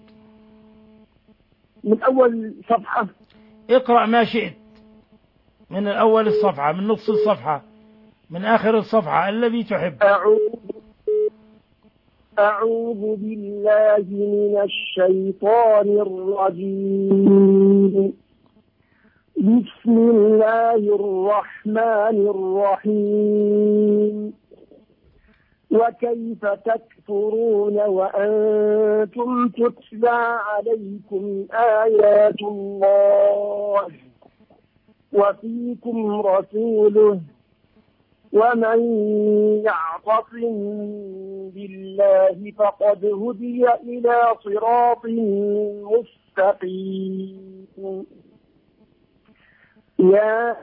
من أول صفحة. اقرأ ما شئت، من أول الصفحة، من نص الصفحة، من آخر الصفحة الذي تحب. أعوذ أعوذ بالله من الشيطان الرجيم. بسم الله الرحمن الرحيم. وكيف تكفرون وأنتم تتلى عليكم آيات الله وفيكم رسوله ومن يعتصم بالله فقد هدي إلى صراط مستقيم. يا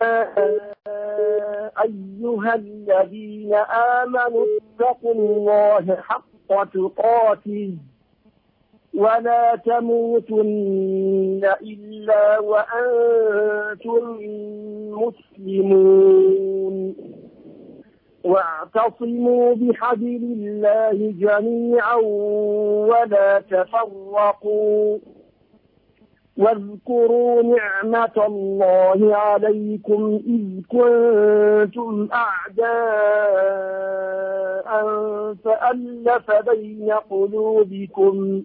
أيها الذين آمنوا اتقوا الله حق تقاته ولا تموتن إلا وأنتم مسلمون. واعتصموا بحبل الله جميعا ولا تفرقوا. واذكروا نعمة الله عليكم إذ كنتم أعداء فألف بين قلوبكم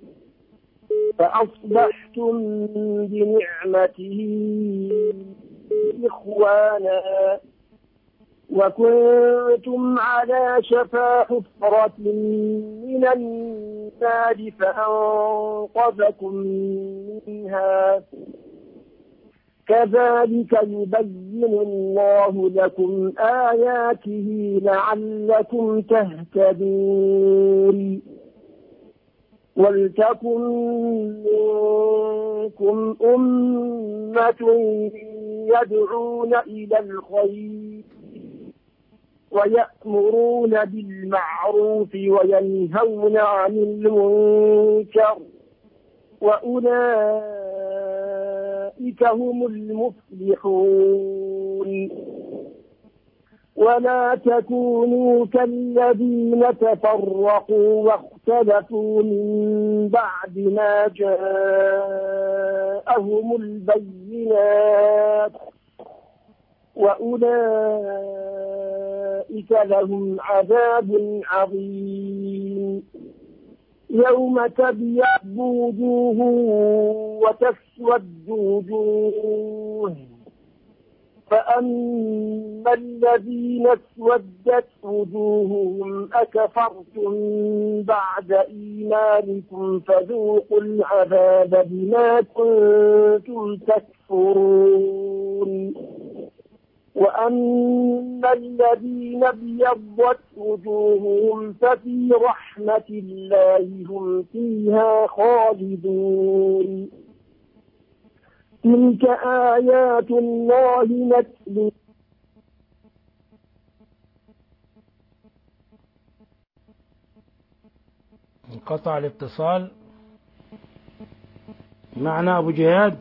فأصبحتم بنعمته إخوانا وكنتم على شفا حفرة من النار فأنقذكم منها كذلك يبين الله لكم آياته لعلكم تهتدون ولتكن منكم أمة يدعون إلى الخير ويأمرون بالمعروف وينهون عن المنكر وأولئك هم المفلحون ولا تكونوا كالذين تفرقوا واختلفوا من بعد ما جاءهم البينات وأولئك لهم عذاب عظيم يوم تبيض وجوه وتسود وجوه فأما الذين اسودت وجوههم أكفرتم بعد إيمانكم فذوقوا العذاب بما كنتم تكفرون وأما الذين ابيضت وجوههم ففي رحمة الله هم فيها خالدون تلك آيات الله نتلو انقطع الاتصال معنا أبو جهاد.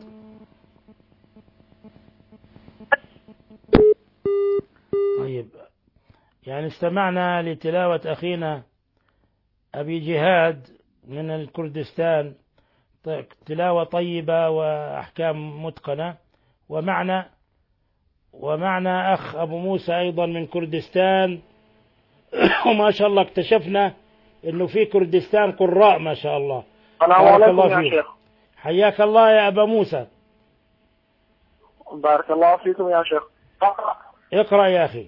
طيب يعني استمعنا لتلاوة أخينا أبي جهاد من الكردستان، تلاوة طيبة وأحكام متقنة، ومعنا ومعنا أخ أبو موسى أيضا من كردستان وما شاء الله اكتشفنا أنه في كردستان قراء ما شاء الله. السلام عليكم يا شيخ. حياك الله يا أبا موسى. بارك الله فيكم يا شيخ. اقرأ يا أخي.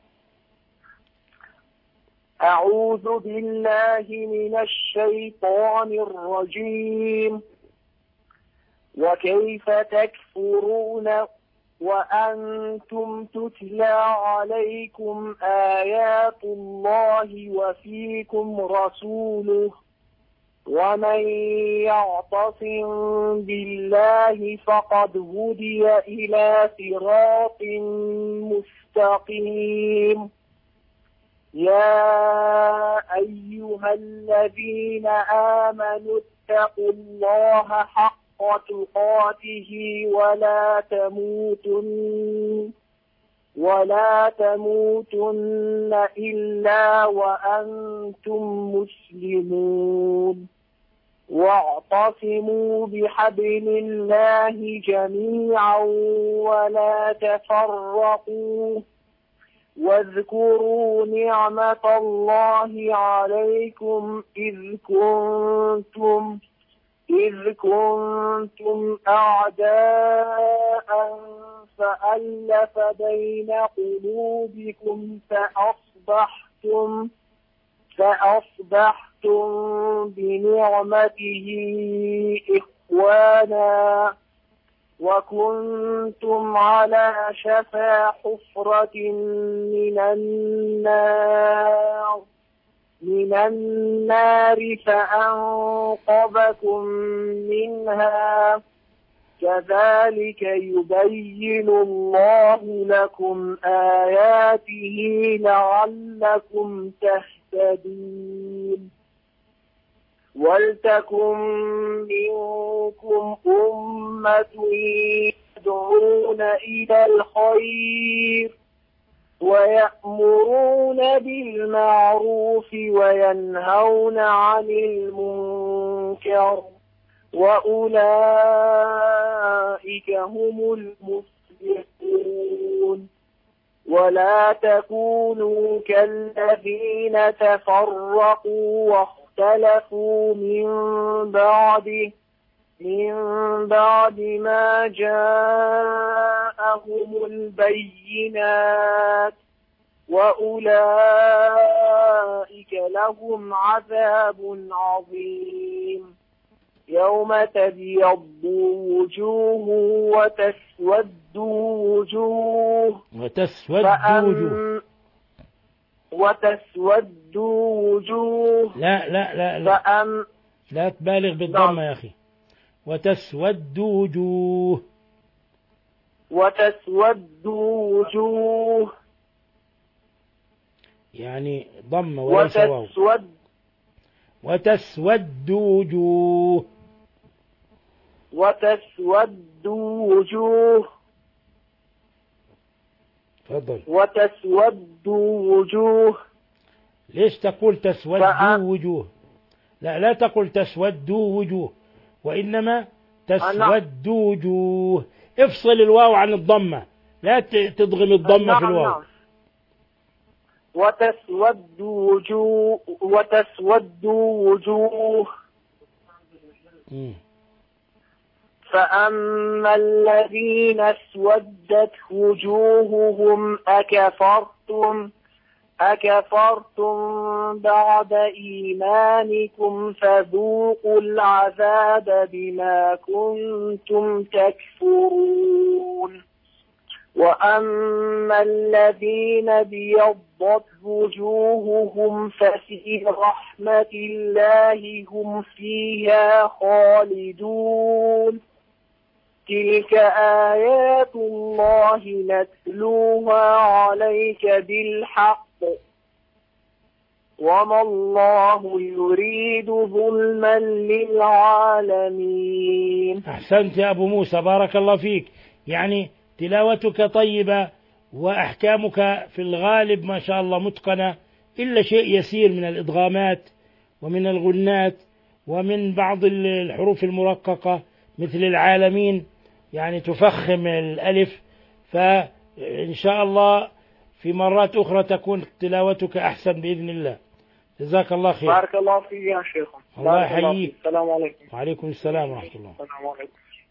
أعوذ بالله من الشيطان الرجيم. وكيف تكفرون وأنتم تتلى عليكم آيات الله وفيكم رسوله ومن يعتصم بالله فقد هدي إلى صراط مستقيم. يا أيها الذين آمنوا اتقوا الله حق تقاته ولا تموتن ولا تموتن إلا وأنتم مسلمون. واعتصموا بحبل الله جميعا ولا تفرقوا واذكروا نعمة الله عليكم إذ كنتم إذ كنتم أعداء فألف بين قلوبكم فأصبحتم فأصبحتم بنعمته إخوانا وكنتم على شفا حفرة من النار من النار فأنقذكم منها كذلك يبين الله لكم آياته لعلكم تهتدون. ولتكن منكم أمة يدعون إلى الخير ويأمرون بالمعروف وينهون عن المنكر وأولئك هم المفلحون. ولا تكونوا كالذين تفرقوا واختلفوا من بعد من بعد ما جاءهم البينات وأولئك لهم عذاب عظيم. يوم تبيض وجوه وتسود وجوه وتسود وجوه وتسود وجوه لا لا لا لا, فأم لا تبالغ بالضمة يا أخي. وتسود وجوه وتسود وجوه يعني ضمة وليس واو. وتسود وتسود وجوه وتسود وجوه تفضل. وتسود وجوه. ليش تقول تسود فأ... وجوه؟ لا لا تقل تسود وجوه، وإنما تسود وجوه. افصل الواو عن الضمة، لا تضغم الضمة في الواو. وتسود وجوه وتسود وجوه م. فأما الذين اسودت وجوههم أكفرتم أكفرتم بعد إيمانكم فذوقوا العذاب بما كنتم تكفرون. وأما الذين ابيضت وجوههم ففي رحمة الله هم فيها خالدون. تلك آيات الله نتلوها عليك بالحق وما الله يريد ظلما للعالمين. أحسنت يا أبو موسى، بارك الله فيك. يعني تلاوتك طيبة وأحكامك في الغالب ما شاء الله متقنة، إلا شيء يسير من الإدغامات ومن الغنات ومن بعض الحروف المرققة مثل العالمين، يعني تفخم الألف. فإن شاء الله في مرات أخرى تكون تلاوتك أحسن بإذن الله. جزاك الله خير. بارك الله فيك يا شيخ. الله يحييك. السلام عليكم. وعليكم السلام ورحمة الله. السلام عليكم.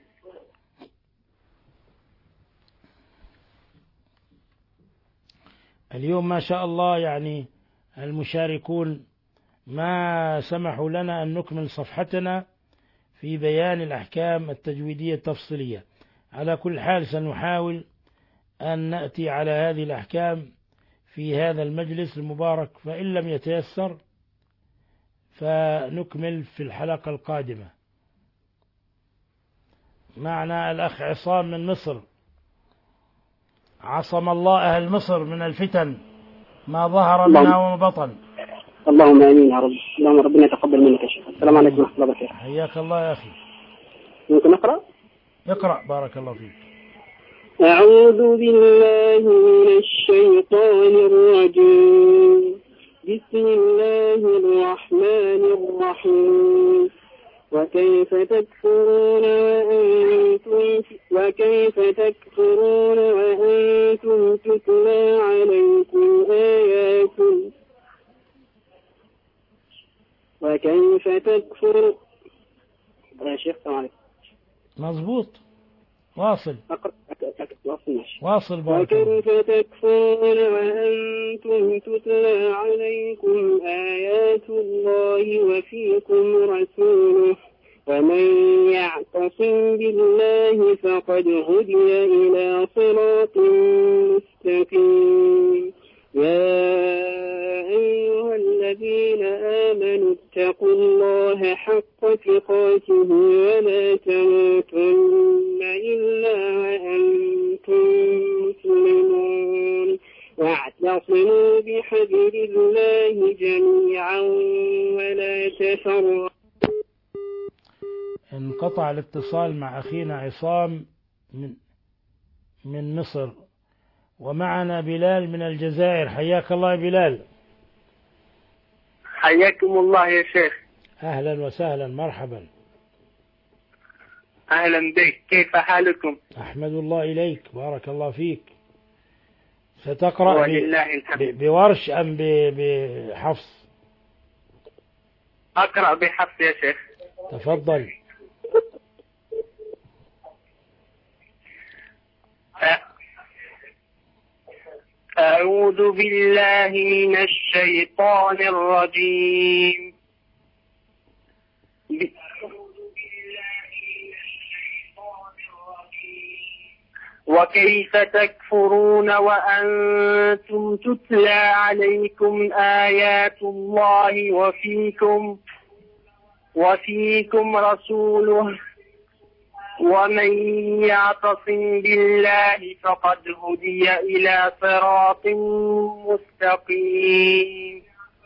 اليوم ما شاء الله يعني المشاركون ما سمحوا لنا أن نكمل صفحتنا في بيان الأحكام التجويدية التفصيلية. على كل حال سنحاول أن نأتي على هذه الأحكام في هذا المجلس المبارك، فإن لم يتيسر فنكمل في الحلقة القادمة. معنا الأخ عصام من مصر. عصم الله أهل مصر من الفتن ما ظهر منها وما بطن. اللهم آمين يا رب. اللهم ربنا يتقبل منك يا شيخ. السلام عليكم ورحمة الله وبركاته. حياك الله يا أخي. ممكن أقرأ؟ اقرأ بارك الله فيك. أعوذ بالله من الشيطان الرجيم. بسم الله الرحمن الرحيم. وكيف تكفرون وأنتم وكيف تكفرون وأنتم تتلى عليكم آيات وكيف تكفر يا شيخ. السلام عليكم. مظبوط. واصل. أقرأ. واصل ماشي. واصل بارك. وكيف تكفرون وأنتم تتلى عليكم آيات الله وفيكم رسوله ومن يعتصم بالله فقد هدي إلى صراط مستقيم. يا أيها الذين آمنوا اتقوا الله حق تقاته ولا تموتن إلا وأنتم مسلمون واعتصموا بحبل الله جميعا ولا تفرقوا. انقطع الاتصال مع أخينا عصام من من مصر، ومعنا بلال من الجزائر. حياك الله يا بلال. حياكم الله يا شيخ. أهلا وسهلا مرحبا. أهلا بك، كيف حالكم؟ أحمد الله إليك، بارك الله فيك. ستقرأ ولله الحمد. ب... بورش أم ب... بحفص؟ أقرأ بحفص يا شيخ. تفضل. أعوذ بالله من الشيطان الرجيم. وكيف تكفرون وأنتم تتلى عليكم آيات الله وفيكم وفيكم رسوله ومن يعتصم بالله فقد هدي إلى صراط مستقيم.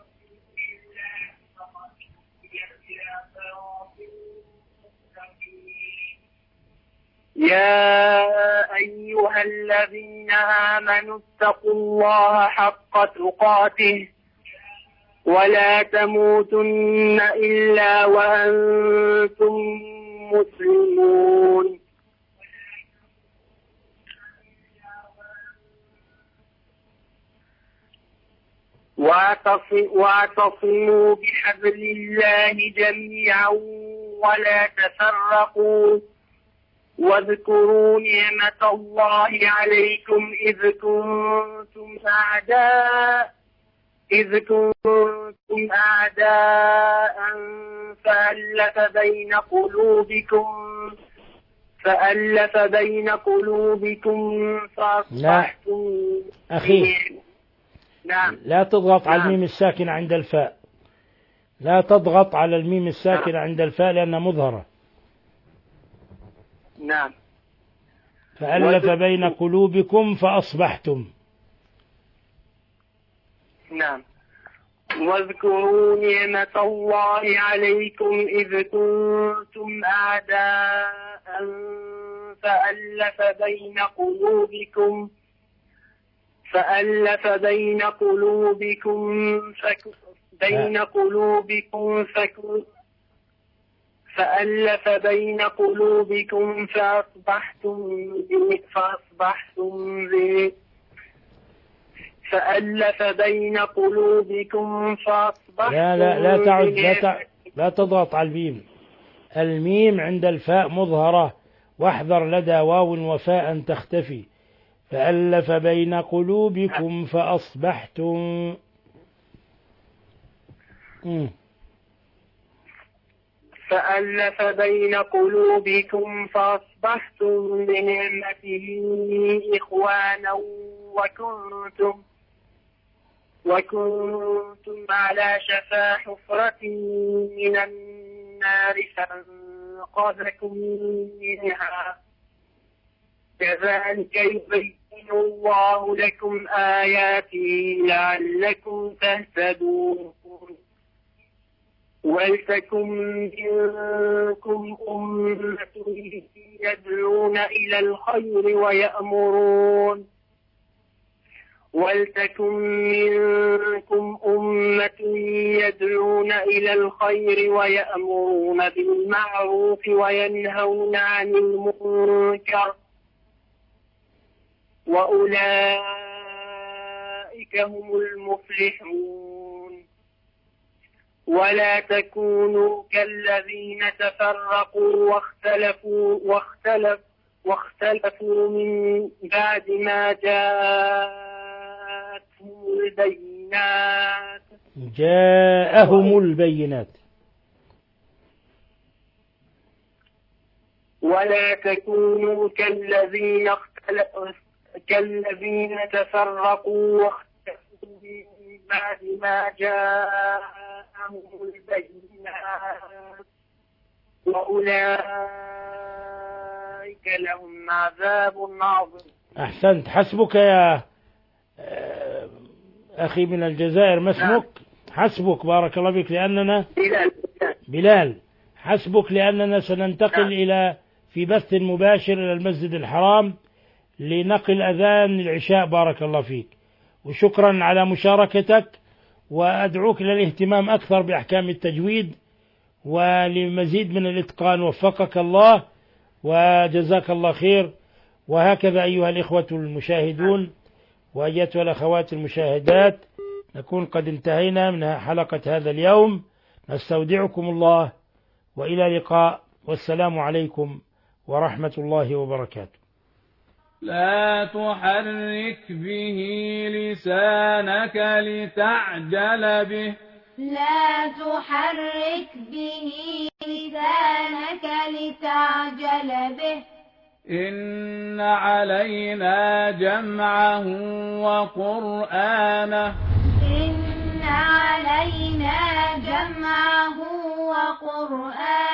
يا أيها الذين آمنوا اتقوا الله حق تقاته ولا تموتن إلا وأنتم مسلمون. واعتصموا بحبل الله جميعا ولا تفرقوا واذكروا نعمة الله عليكم إذ كنتم أعداء إذ كنتم أعداء فألف بين قلوبكم فألف بين قلوبكم فأصبحتم. أخي نعم. لا تضغط نعم. على الميم الساكن عند الفاء، لا تضغط على الميم الساكن نعم. عند الفاء لأنها مظهرة. نعم. فألف بين قلوبكم فأصبحتم. نعم. واذكروا نعمة الله عليكم إذ كنتم أعداء فألف بين قلوبكم فألف بين قلوبكم فك بين قلوبكم فك فألف بين قلوبكم فأصبحتم فأصبحتم ب فألف بين قلوبكم فأصبحتم لا لا لا تعد لا, تع... لا تضغط على الميم. الميم عند الفاء مظهرة، واحذر لدى واو وفاء تختفي. فألف بين قلوبكم فأصبحتم. مم. فألف بين قلوبكم فأصبحتم بنعمته إخوانا وكنتم وكنتم على شفا حفرة من النار فأنقذكم منها. كذلك يبين الله لكم آياته لعلكم تهتدون. ولتكن منكم أمة يدعون إلى الخير ويأمرون ولتكن منكم أمة يدعون إلى الخير ويأمرون بالمعروف وينهون عن المنكر وأولئك هم المفلحون. ولا تكونوا كالذين تفرقوا واختلفوا واختلف واختلفوا من بعد ما جاءتهم البينات جاءهم البينات. ولا تكونوا كالذين اختلفوا كالذين تفرقوا واختلفوا من بعد ما جاءهم البينات وأولئك لهم عذاب عظيم. أحسنت. حسبك يا أخي من الجزائر، ما اسمك؟ حسبك، بارك الله فيك. لأننا بلال. بلال حسبك، لأننا سننتقل نعم. إلى في بث مباشر إلى المسجد الحرام لنقل أذان العشاء. بارك الله فيك وشكرا على مشاركتك، وأدعوك للاهتمام أكثر بأحكام التجويد ولمزيد من الإتقان. وفقك الله وجزاك الله خير. وهكذا أيها الإخوة المشاهدون وأيتها الأخوات المشاهدات، نكون قد انتهينا من حلقة هذا اليوم. نستودعكم الله وإلى لقاء، والسلام عليكم ورحمة الله وبركاته. لا تحرك به لسانك لتعجل به لا تحرك به لسانك لتعجل به إن علينا جمعه وقرآنه إن علينا جمعه وقرآنه